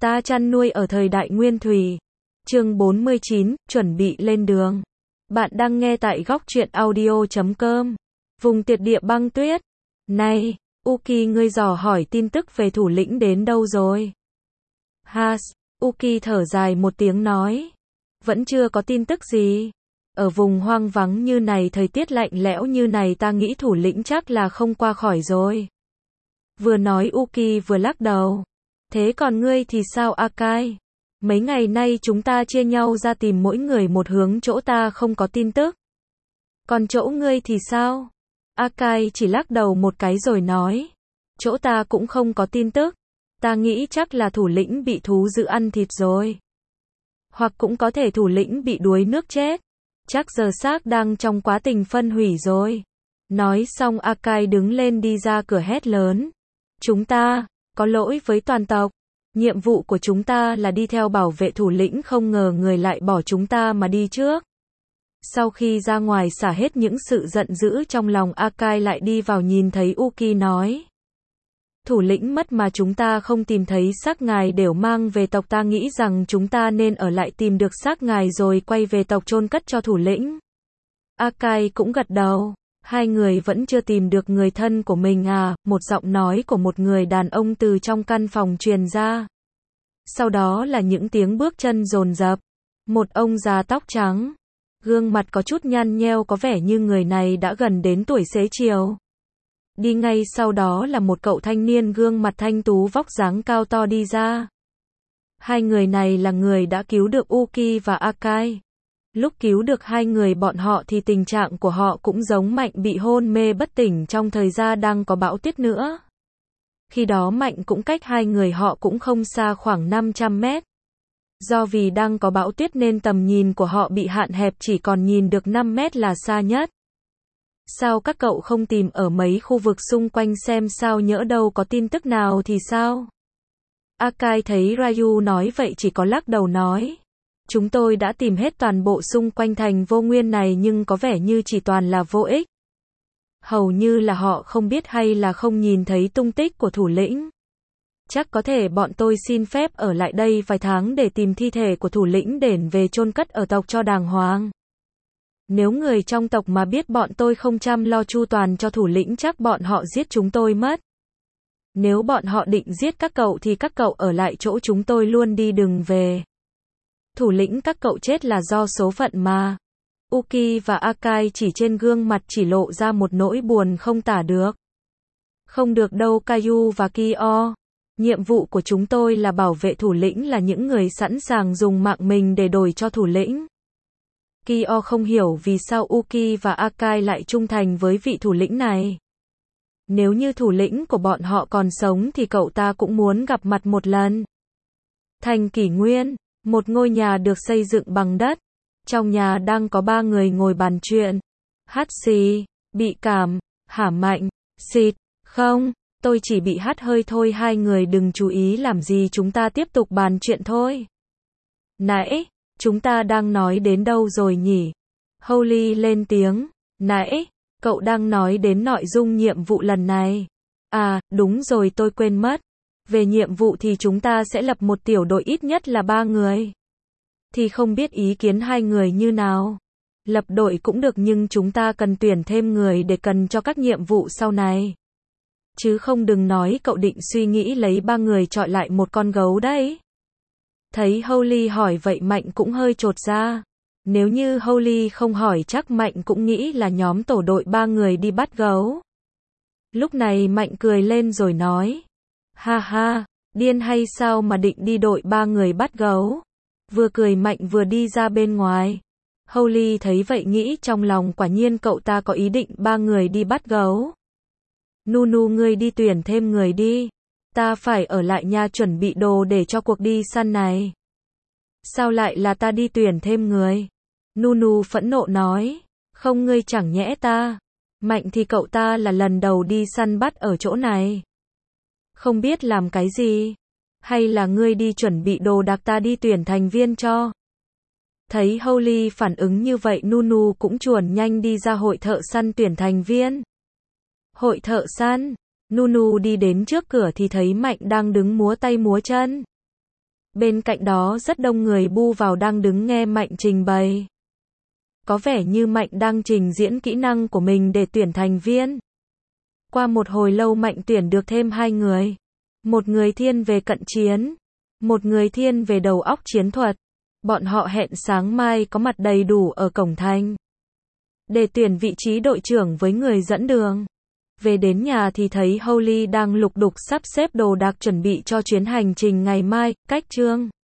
ta chăn nuôi ở thời đại Nguyên Thủy. Chương 49, chuẩn bị lên đường. Bạn đang nghe tại góc truyện audio.com. Vùng tuyệt địa băng tuyết. Này, Uki, ngươi dò hỏi tin tức về thủ lĩnh đến đâu rồi? Uki thở dài một tiếng nói. Vẫn chưa có tin tức gì. Ở vùng hoang vắng như này, thời tiết lạnh lẽo như này, ta nghĩ thủ lĩnh chắc là không qua khỏi rồi. Vừa nói Uki vừa lắc đầu. Thế còn ngươi thì sao Akai? Mấy ngày nay chúng ta chia nhau ra tìm mỗi người một hướng, chỗ ta không có tin tức. Còn chỗ ngươi thì sao? Akai chỉ lắc đầu một cái rồi nói. Chỗ ta cũng không có tin tức. Ta nghĩ chắc là thủ lĩnh bị thú dữ ăn thịt rồi. Hoặc cũng có thể thủ lĩnh bị đuối nước chết. Chắc giờ xác đang trong quá trình phân hủy rồi. Nói xong Akai đứng lên đi ra cửa hét lớn. Chúng ta có lỗi với toàn tộc. Nhiệm vụ của chúng ta là đi theo bảo vệ thủ lĩnh, không ngờ người lại bỏ chúng ta mà đi trước. Sau khi ra ngoài xả hết những sự giận dữ trong lòng, Akai lại đi vào nhìn thấy Uki nói. Thủ lĩnh mất mà chúng ta không tìm thấy xác ngài đều mang về tộc, ta nghĩ rằng chúng ta nên ở lại tìm được xác ngài rồi quay về tộc chôn cất cho thủ lĩnh. Akai cũng gật đầu. Hai người vẫn chưa tìm được người thân của mình à? Một giọng nói của một người đàn ông từ trong căn phòng truyền ra. Sau đó là những tiếng bước chân dồn dập. Một ông già tóc trắng, gương mặt có chút nhăn nheo, có vẻ như người này đã gần đến tuổi xế chiều. Đi ngay sau đó là một cậu thanh niên gương mặt thanh tú, vóc dáng cao to đi ra. Hai người này là người đã cứu được Uki và Akai. Lúc cứu được hai người bọn họ thì tình trạng của họ cũng giống Mạnh, bị hôn mê bất tỉnh trong thời gian đang có bão tuyết nữa. Khi đó Mạnh cũng cách hai người họ cũng không xa, khoảng 500 mét. Do vì đang có bão tuyết nên tầm nhìn của họ bị hạn hẹp, chỉ còn nhìn được 5 mét là xa nhất. Sao các cậu không tìm ở mấy khu vực xung quanh xem sao, nhỡ đâu có tin tức nào thì sao? Akai thấy Ryu nói vậy chỉ có lắc đầu nói. Chúng tôi đã tìm hết toàn bộ xung quanh thành Vô Nguyên này nhưng có vẻ như chỉ toàn là vô ích. Hầu như là họ không biết hay là không nhìn thấy tung tích của thủ lĩnh. Chắc có thể bọn tôi xin phép ở lại đây vài tháng để tìm thi thể của thủ lĩnh để về chôn cất ở tộc cho đàng hoàng. Nếu người trong tộc mà biết bọn tôi không chăm lo chu toàn cho thủ lĩnh, chắc bọn họ giết chúng tôi mất. Nếu bọn họ định giết các cậu thì các cậu ở lại chỗ chúng tôi luôn đi, đừng về. Thủ lĩnh các cậu chết là do số phận mà. Uki và Akai chỉ trên gương mặt chỉ lộ ra một nỗi buồn không tả được. Không được đâu Kayu và Kyo. Nhiệm vụ của chúng tôi là bảo vệ thủ lĩnh, là những người sẵn sàng dùng mạng mình để đổi cho thủ lĩnh. Kyo không hiểu vì sao Uki và Akai lại trung thành với vị thủ lĩnh này. Nếu như thủ lĩnh của bọn họ còn sống thì cậu ta cũng muốn gặp mặt một lần. Thành Kỷ Nguyên, một ngôi nhà được xây dựng bằng đất. Trong nhà đang có ba người ngồi bàn chuyện. Hát xì, bị cảm, hả Mạnh, xịt, không, tôi chỉ bị hắt hơi thôi, hai người đừng chú ý làm gì, chúng ta tiếp tục bàn chuyện thôi. Nãy, chúng ta đang nói đến đâu rồi nhỉ? Holly lên tiếng. Nãy, cậu đang nói đến nội dung nhiệm vụ lần này. À, đúng rồi, tôi quên mất. Về nhiệm vụ thì chúng ta sẽ lập một tiểu đội ít nhất là 3 người. Thì không biết ý kiến hai người như nào? Lập đội cũng được nhưng chúng ta cần tuyển thêm người để cần cho các nhiệm vụ sau này. Chứ không đừng nói cậu định suy nghĩ lấy 3 người chọi lại một con gấu đấy. Thấy Holly hỏi vậy Mạnh cũng hơi chột ra. Nếu như Holly không hỏi chắc Mạnh cũng nghĩ là nhóm tổ đội 3 người đi bắt gấu. Lúc này Mạnh cười lên rồi nói. Ha ha, điên hay sao mà định đi đội 3 người bắt gấu? Vừa cười Mạnh vừa đi ra bên ngoài. Holly thấy vậy nghĩ trong lòng, quả nhiên cậu ta có ý định 3 người đi bắt gấu. Nunu, ngươi đi tuyển thêm người đi. Ta phải ở lại nhà chuẩn bị đồ để cho cuộc đi săn này. Sao lại là ta đi tuyển thêm người? Nunu phẫn nộ nói. Không, ngươi chẳng nhẽ ta. Mạnh thì cậu ta là lần đầu đi săn bắt ở chỗ này. Không biết làm cái gì. Hay là ngươi đi chuẩn bị đồ đạc, ta đi tuyển thành viên cho. Thấy Holly phản ứng như vậy, Nunu cũng chuồn nhanh đi ra hội thợ săn tuyển thành viên. Hội thợ săn. Nunu đi đến trước cửa thì thấy Mạnh đang đứng múa tay múa chân. Bên cạnh đó rất đông người bu vào đang đứng nghe Mạnh trình bày. Có vẻ như Mạnh đang trình diễn kỹ năng của mình để tuyển thành viên. Qua một hồi lâu Mạnh tuyển được thêm 2 người. Một người thiên về cận chiến, một người thiên về đầu óc chiến thuật. Bọn họ hẹn sáng mai có mặt đầy đủ ở cổng thành để tuyển vị trí đội trưởng với người dẫn đường. Về đến nhà thì thấy Holly đang lục đục sắp xếp đồ đạc chuẩn bị cho chuyến hành trình ngày mai, cách Trương